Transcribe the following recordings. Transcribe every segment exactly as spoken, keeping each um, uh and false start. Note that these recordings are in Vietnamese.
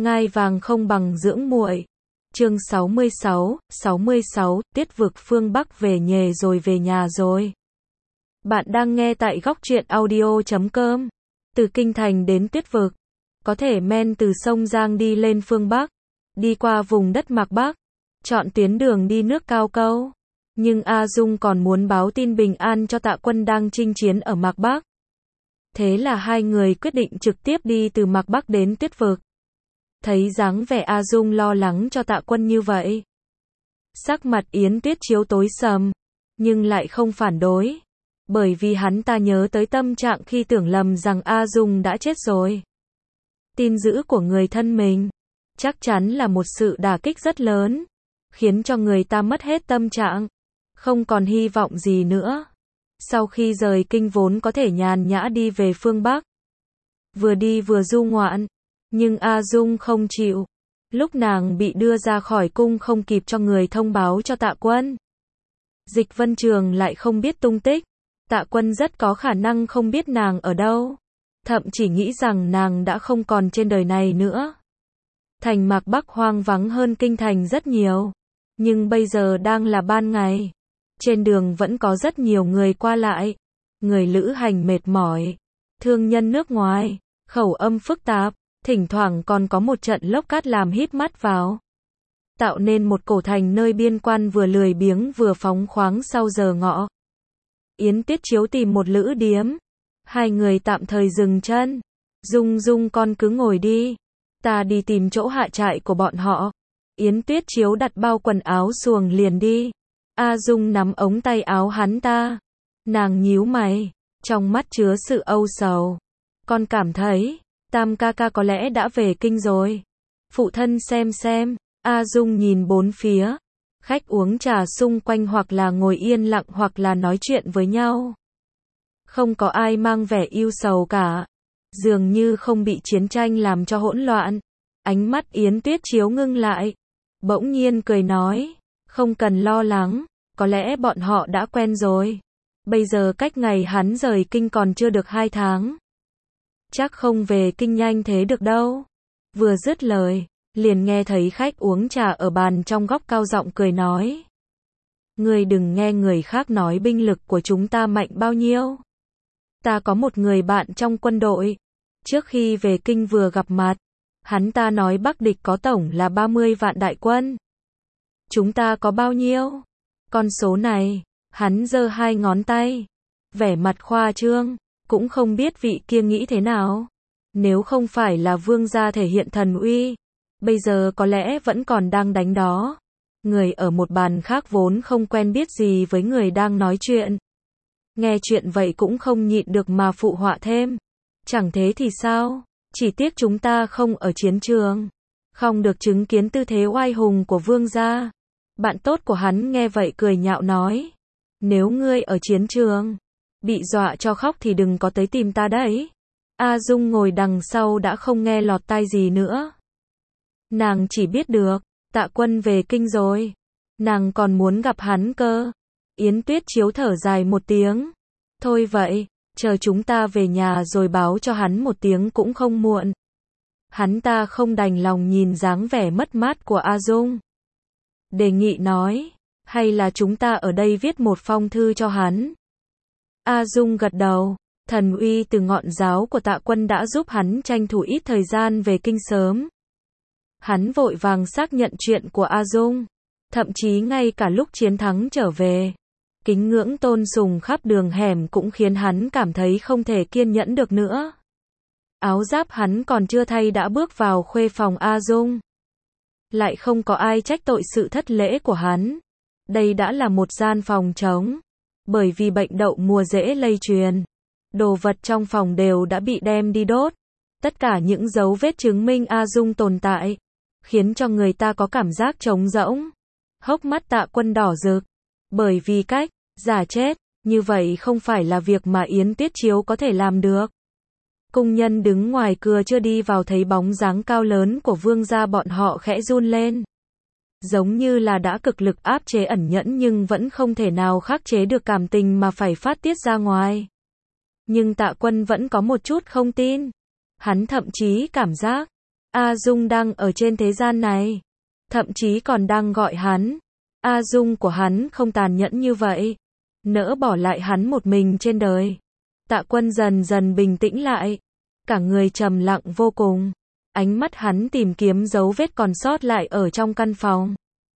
Ngai vàng không bằng dưỡng muội. Chương sáu mươi sáu, sáu mươi sáu, Tuyết vực phương Bắc về nhề rồi về nhà rồi. Bạn đang nghe tại góc truyện audio chấm com. Từ kinh thành đến Tuyết vực, có thể men từ sông Giang đi lên phương Bắc, đi qua vùng đất Mạc Bắc, chọn tuyến đường đi nước Cao Câu. Nhưng A Dung còn muốn báo tin bình an cho Tạ Quân đang chinh chiến ở Mạc Bắc. Thế là hai người quyết định trực tiếp đi từ Mạc Bắc đến Tuyết vực. Thấy dáng vẻ A Dung lo lắng cho Tạ Quân như vậy, sắc mặt Yến Tuyết Chiếu tối sầm, nhưng lại không phản đối, bởi vì hắn ta nhớ tới tâm trạng khi tưởng lầm rằng A Dung đã chết rồi. Tin dữ của người thân mình, chắc chắn là một sự đả kích rất lớn, khiến cho người ta mất hết tâm trạng, không còn hy vọng gì nữa. Sau khi rời kinh vốn có thể nhàn nhã đi về phương Bắc, vừa đi vừa du ngoạn, nhưng A Dung không chịu. Lúc nàng bị đưa ra khỏi cung không kịp cho người thông báo cho Tạ Quân, Dịch Vân Trường lại không biết tung tích. Tạ Quân rất có khả năng không biết nàng ở đâu, thậm chỉ nghĩ rằng nàng đã không còn trên đời này nữa. Thành Mạc Bắc hoang vắng hơn kinh thành rất nhiều, nhưng bây giờ đang là ban ngày, trên đường vẫn có rất nhiều người qua lại, người lữ hành mệt mỏi, thương nhân nước ngoài, khẩu âm phức tạp, thỉnh thoảng còn có một trận lốc cát làm hít mắt vào, tạo nên một cổ thành nơi biên quan vừa lười biếng vừa phóng khoáng sau giờ ngọ. Yến Tuyết Chiếu tìm một lữ điếm, hai người tạm thời dừng chân. Dung Dung con cứ ngồi đi, ta đi tìm chỗ hạ trại của bọn họ. Yến Tuyết Chiếu đặt bao quần áo xuồng liền đi. A Dung nắm ống tay áo hắn ta, nàng nhíu mày, trong mắt chứa sự âu sầu. Con cảm thấy Tam ca ca có lẽ đã về kinh rồi. Phụ thân xem xem. A Dung nhìn bốn phía, khách uống trà xung quanh hoặc là ngồi yên lặng hoặc là nói chuyện với nhau. Không có ai mang vẻ ưu sầu cả, dường như không bị chiến tranh làm cho hỗn loạn. Ánh mắt Yến Tuyết Chiếu ngưng lại, bỗng nhiên cười nói, không cần lo lắng, có lẽ bọn họ đã quen rồi. Bây giờ cách ngày hắn rời kinh còn chưa được hai tháng. Chắc không về kinh nhanh thế được đâu. Vừa dứt lời, liền nghe thấy khách uống trà ở bàn trong góc cao giọng cười nói. Ngươi đừng nghe người khác nói binh lực của chúng ta mạnh bao nhiêu. Ta có một người bạn trong quân đội, trước khi về kinh vừa gặp mặt, hắn ta nói Bắc địch có tổng là ba mươi vạn đại quân. Chúng ta có bao nhiêu? Con số này, hắn giơ hai ngón tay, vẻ mặt khoa trương, cũng không biết vị kia nghĩ thế nào. Nếu không phải là vương gia thể hiện thần uy, bây giờ có lẽ vẫn còn đang đánh đó. Người ở một bàn khác vốn không quen biết gì với người đang nói chuyện, nghe chuyện vậy cũng không nhịn được mà phụ họa thêm. Chẳng thế thì sao? Chỉ tiếc chúng ta không ở chiến trường, không được chứng kiến tư thế oai hùng của vương gia. Bạn tốt của hắn nghe vậy cười nhạo nói. Nếu ngươi ở chiến trường, bị dọa cho khóc thì đừng có tới tìm ta đấy. A Dung ngồi đằng sau đã không nghe lọt tai gì nữa. Nàng chỉ biết được, Tạ Quân về kinh rồi. Nàng còn muốn gặp hắn cơ. Yến Tuyết Chiếu thở dài một tiếng. Thôi vậy, chờ chúng ta về nhà rồi báo cho hắn một tiếng cũng không muộn. Hắn ta không đành lòng nhìn dáng vẻ mất mát của A Dung, đề nghị nói, hay là chúng ta ở đây viết một phong thư cho hắn. A Dung gật đầu, thần uy từ ngọn giáo của Tạ Quân đã giúp hắn tranh thủ ít thời gian về kinh sớm. Hắn vội vàng xác nhận chuyện của A Dung, thậm chí ngay cả lúc chiến thắng trở về, kính ngưỡng tôn sùng khắp đường hẻm cũng khiến hắn cảm thấy không thể kiên nhẫn được nữa. Áo giáp hắn còn chưa thay đã bước vào khuê phòng A Dung. Lại không có ai trách tội sự thất lễ của hắn. Đây đã là một gian phòng trống, bởi vì bệnh đậu mùa dễ lây truyền. Đồ vật trong phòng đều đã bị đem đi đốt. Tất cả những dấu vết chứng minh A Dung tồn tại, khiến cho người ta có cảm giác trống rỗng. Hốc mắt Tạ Quân đỏ rực, bởi vì cách giả chết như vậy không phải là việc mà Yến Tuyết Chiếu có thể làm được. Cung nhân đứng ngoài cửa chưa đi vào thấy bóng dáng cao lớn của vương gia bọn họ khẽ run lên. Giống như là đã cực lực áp chế ẩn nhẫn nhưng vẫn không thể nào khắc chế được cảm tình mà phải phát tiết ra ngoài. Nhưng Tạ Quân vẫn có một chút không tin. Hắn thậm chí cảm giác, A Dung đang ở trên thế gian này. Thậm chí còn đang gọi hắn. A Dung của hắn không tàn nhẫn như vậy. Nỡ bỏ lại hắn một mình trên đời. Tạ Quân dần dần bình tĩnh lại. Cả người trầm lặng vô cùng. Ánh mắt hắn tìm kiếm dấu vết còn sót lại ở trong căn phòng.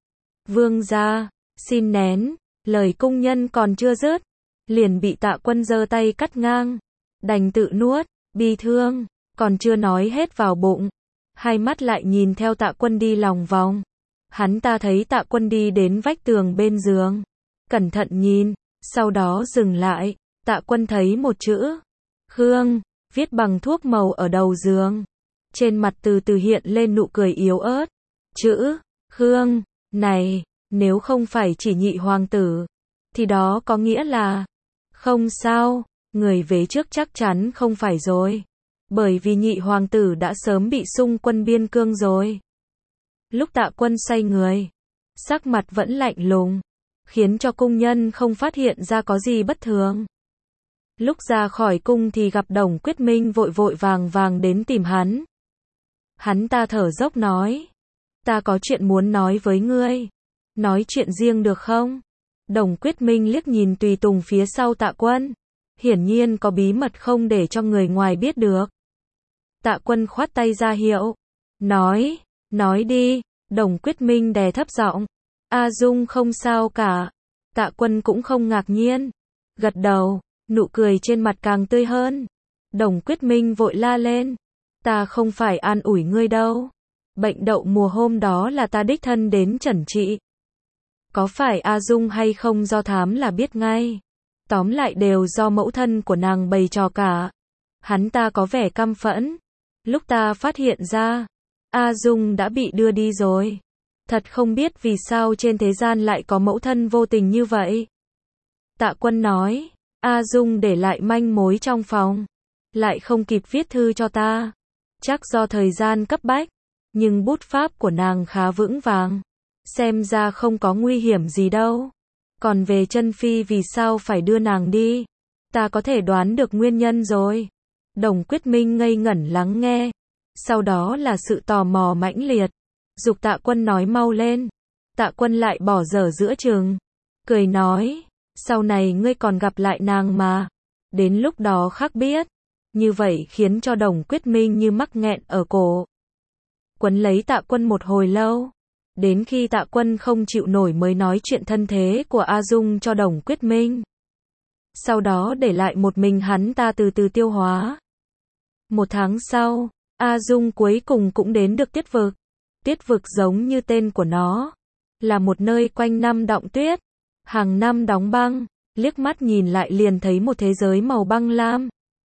Vương gia, xin nén. Lời cung nhân còn chưa dứt, liền bị Tạ Quân giơ tay cắt ngang. Đành tự nuốt, bi thương, còn chưa nói hết vào bụng. Hai mắt lại nhìn theo Tạ Quân đi lòng vòng. Hắn ta thấy Tạ Quân đi đến vách tường bên giường. Cẩn thận nhìn, sau đó dừng lại. Tạ Quân thấy một chữ. Khương, viết bằng thuốc màu ở đầu giường. Trên mặt từ từ hiện lên nụ cười yếu ớt. Chữ, Khương, này, nếu không phải chỉ nhị hoàng tử, thì đó có nghĩa là, không sao, người vế trước chắc chắn không phải rồi. Bởi vì nhị hoàng tử đã sớm bị xung quân biên cương rồi. Lúc Tạ Quân xoay người, sắc mặt vẫn lạnh lùng, khiến cho cung nhân không phát hiện ra có gì bất thường. Lúc ra khỏi cung thì gặp Đồng Quyết Minh vội vội vàng vàng đến tìm hắn. Hắn ta thở dốc nói, ta có chuyện muốn nói với ngươi. Nói chuyện riêng được không? Đồng Quyết Minh liếc nhìn tùy tùng phía sau Tạ Quân. Hiển nhiên có bí mật không để cho người ngoài biết được. Tạ Quân khoát tay ra hiệu. Nói, nói đi. Đồng Quyết Minh đè thấp giọng. A Dung không sao cả. Tạ Quân cũng không ngạc nhiên. Gật đầu, nụ cười trên mặt càng tươi hơn. Đồng Quyết Minh vội la lên. Ta không phải an ủi ngươi đâu. Bệnh đậu mùa hôm đó là ta đích thân đến chẩn trị. Có phải A Dung hay không do thám là biết ngay. Tóm lại đều do mẫu thân của nàng bày trò cả. Hắn ta có vẻ căm phẫn. Lúc ta phát hiện ra, A Dung đã bị đưa đi rồi. Thật không biết vì sao trên thế gian lại có mẫu thân vô tình như vậy. Tạ Quân nói, A Dung để lại manh mối trong phòng. Lại không kịp viết thư cho ta. Chắc do thời gian cấp bách. Nhưng bút pháp của nàng khá vững vàng. Xem ra không có nguy hiểm gì đâu. Còn về Chân Phi vì sao phải đưa nàng đi, ta có thể đoán được nguyên nhân rồi. Đồng Quyết Minh ngây ngẩn lắng nghe. Sau đó là sự tò mò mãnh liệt. Giục Tạ Quân nói mau lên. Tạ Quân lại bỏ dở giữa chừng. Cười nói, sau này ngươi còn gặp lại nàng mà. Đến lúc đó khắc biết. Như vậy khiến cho Đồng Quyết Minh như mắc nghẹn ở cổ. Quấn lấy Tạ Quân một hồi lâu. Đến khi Tạ Quân không chịu nổi mới nói chuyện thân thế của A Dung cho Đồng Quyết Minh. Sau đó để lại một mình hắn ta từ từ tiêu hóa. Một tháng sau, A Dung cuối cùng cũng đến được Tiết Vực. Tiết Vực giống như tên của nó, là một nơi quanh năm đọng tuyết, hàng năm đóng băng, liếc mắt nhìn lại liền thấy một thế giới màu băng lam.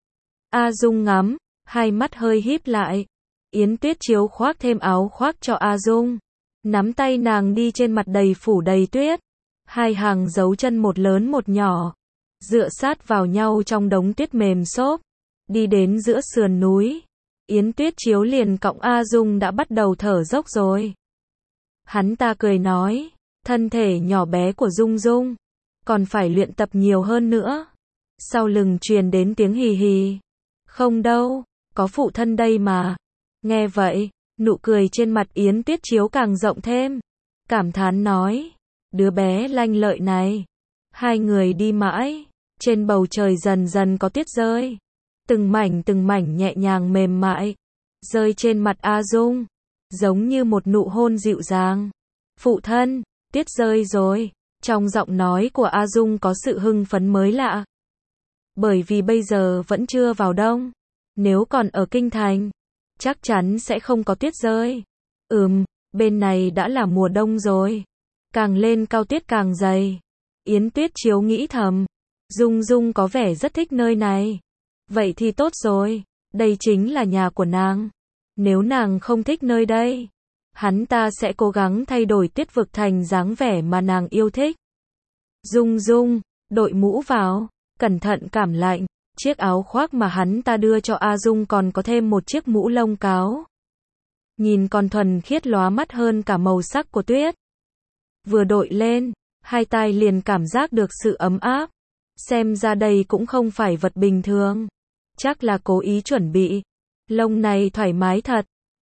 A Dung ngắm, hai mắt hơi híp lại. Yến Tuyết Chiếu khoác thêm áo khoác cho A Dung. Nắm tay nàng đi trên mặt đầy phủ đầy tuyết. Hai hàng dấu chân một lớn một nhỏ. Dựa sát vào nhau trong đống tuyết mềm xốp. Đi đến giữa sườn núi. Yến Tuyết Chiếu liền cõng A Dung đã bắt đầu thở dốc rồi. Hắn ta cười nói. Thân thể nhỏ bé của Dung Dung. Còn phải luyện tập nhiều hơn nữa. Sau lưng truyền đến tiếng hì hì. Không đâu, có phụ thân đây mà. Nghe vậy, nụ cười trên mặt Yến Tuyết Chiếu càng rộng thêm. Cảm thán nói, đứa bé lanh lợi này. Hai người đi mãi, trên bầu trời dần dần có tuyết rơi. Từng mảnh từng mảnh nhẹ nhàng mềm mại, rơi trên mặt A Dung, giống như một nụ hôn dịu dàng. Phụ thân, tuyết rơi rồi. Trong giọng nói của A Dung có sự hưng phấn mới lạ. Bởi vì bây giờ vẫn chưa vào đông. Nếu còn ở kinh thành, chắc chắn sẽ không có tuyết rơi. Ừm, bên này đã là mùa đông rồi. Càng lên cao tuyết càng dày. Yến Tuyết Chiếu nghĩ thầm. Dung Dung có vẻ rất thích nơi này. Vậy thì tốt rồi. Đây chính là nhà của nàng. Nếu nàng không thích nơi đây, hắn ta sẽ cố gắng thay đổi Tuyết Vực thành dáng vẻ mà nàng yêu thích. Dung Dung, đội mũ vào. Cẩn thận cảm lạnh. Chiếc áo khoác mà hắn ta đưa cho A Dung còn có thêm một chiếc mũ lông cáo. Nhìn còn thuần khiết lóa mắt hơn cả màu sắc của tuyết. Vừa đội lên, hai tai liền cảm giác được sự ấm áp. Xem ra đây cũng không phải vật bình thường. Chắc là cố ý chuẩn bị. Lông này thoải mái thật.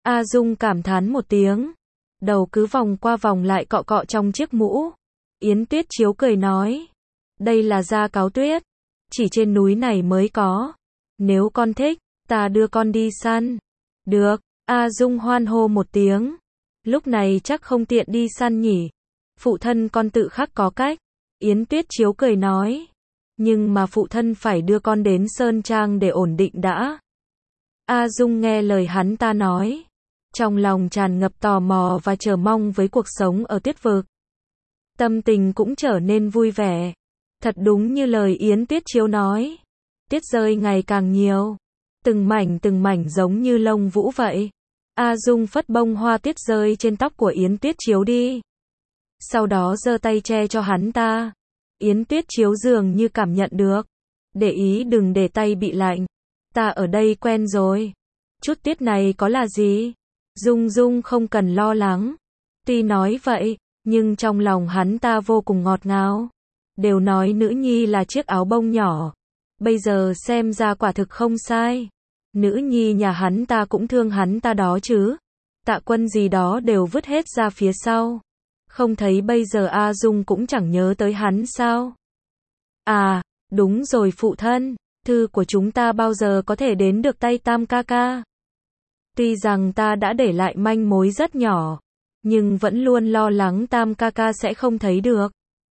A Dung cảm thán một tiếng. Đầu cứ vòng qua vòng lại cọ cọ trong chiếc mũ. Yến Tuyết Chiếu cười nói. Đây là da cáo tuyết. Chỉ trên núi này mới có. Nếu con thích, ta đưa con đi săn. Được, A Dung hoan hô một tiếng. Lúc này chắc không tiện đi săn nhỉ. Phụ thân con tự khắc có cách. Yến Tuyết Chiếu cười nói. Nhưng mà phụ thân phải đưa con đến Sơn Trang để ổn định đã. A Dung nghe lời hắn ta nói. Trong lòng tràn ngập tò mò và chờ mong với cuộc sống ở tuyết vực. Tâm tình cũng trở nên vui vẻ. Thật đúng như lời Yến Tuyết Chiếu nói. Tuyết rơi ngày càng nhiều. Từng mảnh từng mảnh giống như lông vũ vậy. A Dung phất bông hoa tuyết rơi trên tóc của Yến Tuyết Chiếu đi. Sau đó giơ tay che cho hắn ta. Yến Tuyết Chiếu dường như cảm nhận được. Để ý đừng để tay bị lạnh. Ta ở đây quen rồi. Chút tuyết này có là gì? Dung Dung không cần lo lắng. Tuy nói vậy, nhưng trong lòng hắn ta vô cùng ngọt ngào. Đều nói nữ nhi là chiếc áo bông nhỏ. Bây giờ xem ra quả thực không sai. Nữ nhi nhà hắn ta cũng thương hắn ta đó chứ. Tạ Quân gì đó đều vứt hết ra phía sau. Không thấy bây giờ A Dung cũng chẳng nhớ tới hắn sao? À, đúng rồi phụ thân. Thư của chúng ta bao giờ có thể đến được tay Tam ca ca? Tuy rằng ta đã để lại manh mối rất nhỏ, nhưng vẫn luôn lo lắng Tam ca ca sẽ không thấy được.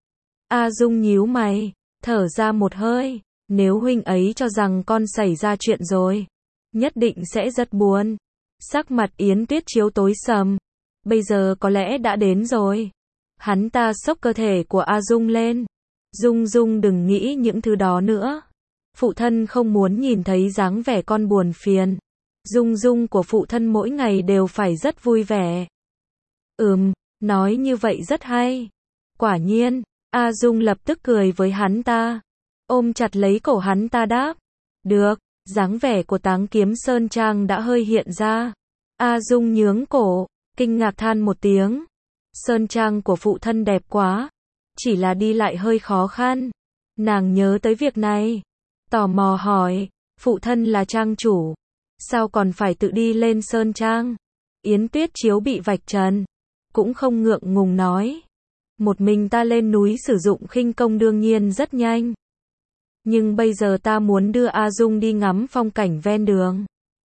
A Dung nhíu mày, thở ra một hơi. Nếu huynh ấy cho rằng con xảy ra chuyện rồi, nhất định sẽ rất buồn. Sắc mặt Yến Tuyết Chiếu tối sầm. Bây giờ có lẽ đã đến rồi. Hắn ta xốc cơ thể của A Dung lên. Dung Dung đừng nghĩ những thứ đó nữa. Phụ thân không muốn nhìn thấy dáng vẻ con buồn phiền. Dung Dung của phụ thân mỗi ngày đều phải rất vui vẻ. Ừm, nói như vậy rất hay. Quả nhiên, A Dung lập tức cười với hắn ta. Ôm chặt lấy cổ hắn ta đáp. Được, dáng vẻ của Táng Kiếm Sơn Trang đã hơi hiện ra. A Dung nhướng cổ, kinh ngạc than một tiếng. Sơn Trang của phụ thân đẹp quá. Chỉ là đi lại hơi khó khăn. Nàng nhớ tới việc này. Tò mò hỏi, phụ thân là trang chủ. Sao còn phải tự đi lên Sơn Trang? Yến Tuyết Chiếu bị vạch trần. Cũng không ngượng ngùng nói. Một mình ta lên núi sử dụng khinh công đương nhiên rất nhanh. Nhưng bây giờ ta muốn đưa A Dung đi ngắm phong cảnh ven đường.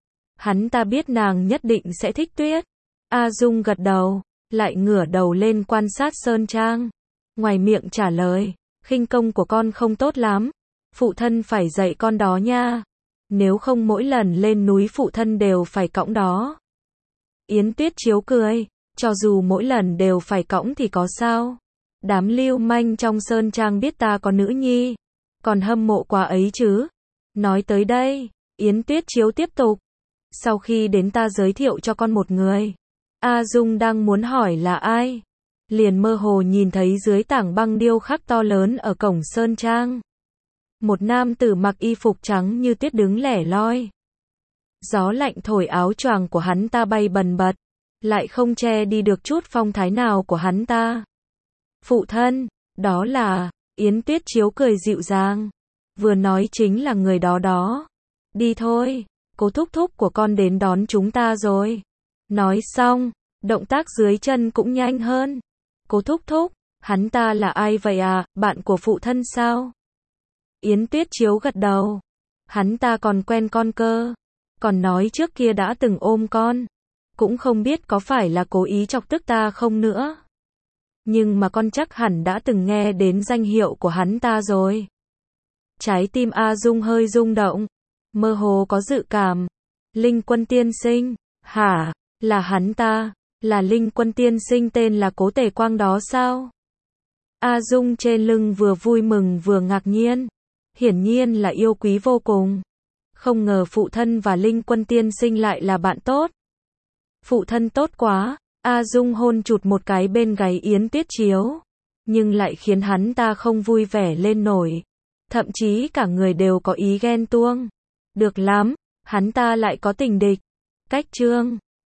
Hắn ta biết nàng nhất định sẽ thích tuyết. A Dung gật đầu, lại ngửa đầu lên quan sát Sơn Trang. Ngoài miệng trả lời, khinh công của con không tốt lắm. Phụ thân phải dạy con đó nha. Nếu không mỗi lần lên núi phụ thân đều phải cõng đó. Yến Tuyết Chiếu cười, cho dù mỗi lần đều phải cõng thì có sao? Đám lưu manh trong Sơn Trang biết ta có nữ nhi, còn hâm mộ quá ấy chứ. Nói tới đây, Yến Tuyết Chiếu tiếp tục. Sau khi đến ta giới thiệu cho con một người. A Dung đang muốn hỏi là ai, liền mơ hồ nhìn thấy dưới tảng băng điêu khắc to lớn ở cổng Sơn Trang. Một nam tử mặc y phục trắng như tuyết đứng lẻ loi. Gió lạnh thổi áo choàng của hắn ta bay bần bật, lại không che đi được chút phong thái nào của hắn ta. Phụ thân, đó là... Yến Tuyết Chiếu cười dịu dàng. Vừa nói chính là người đó đó. Đi thôi, cố thúc thúc của con đến đón chúng ta rồi. Nói xong, động tác dưới chân cũng nhanh hơn. Cố thúc thúc, hắn ta là ai vậy à, bạn của phụ thân sao? Yến Tuyết Chiếu gật đầu. Hắn ta còn quen con cơ. Còn nói trước kia đã từng ôm con. Cũng không biết có phải là cố ý chọc tức ta không nữa. Nhưng mà con chắc hẳn đã từng nghe đến danh hiệu của hắn ta rồi. Trái tim A Dung hơi rung động. Mơ hồ có dự cảm. Linh Quân tiên sinh. Hả? Là hắn ta? Là Linh Quân tiên sinh tên là Cố Tề Quang đó sao? A Dung trên lưng vừa vui mừng vừa ngạc nhiên. Hiển nhiên là yêu quý vô cùng. Không ngờ phụ thân và Linh Quân tiên sinh lại là bạn tốt. Phụ thân tốt quá. A Dung hôn chụt một cái bên gáy Yến Tuyết Chiếu. Nhưng lại khiến hắn ta không vui vẻ lên nổi. Thậm chí cả người đều có ý ghen tuông. Được lắm, hắn ta lại có tình địch. Cách chương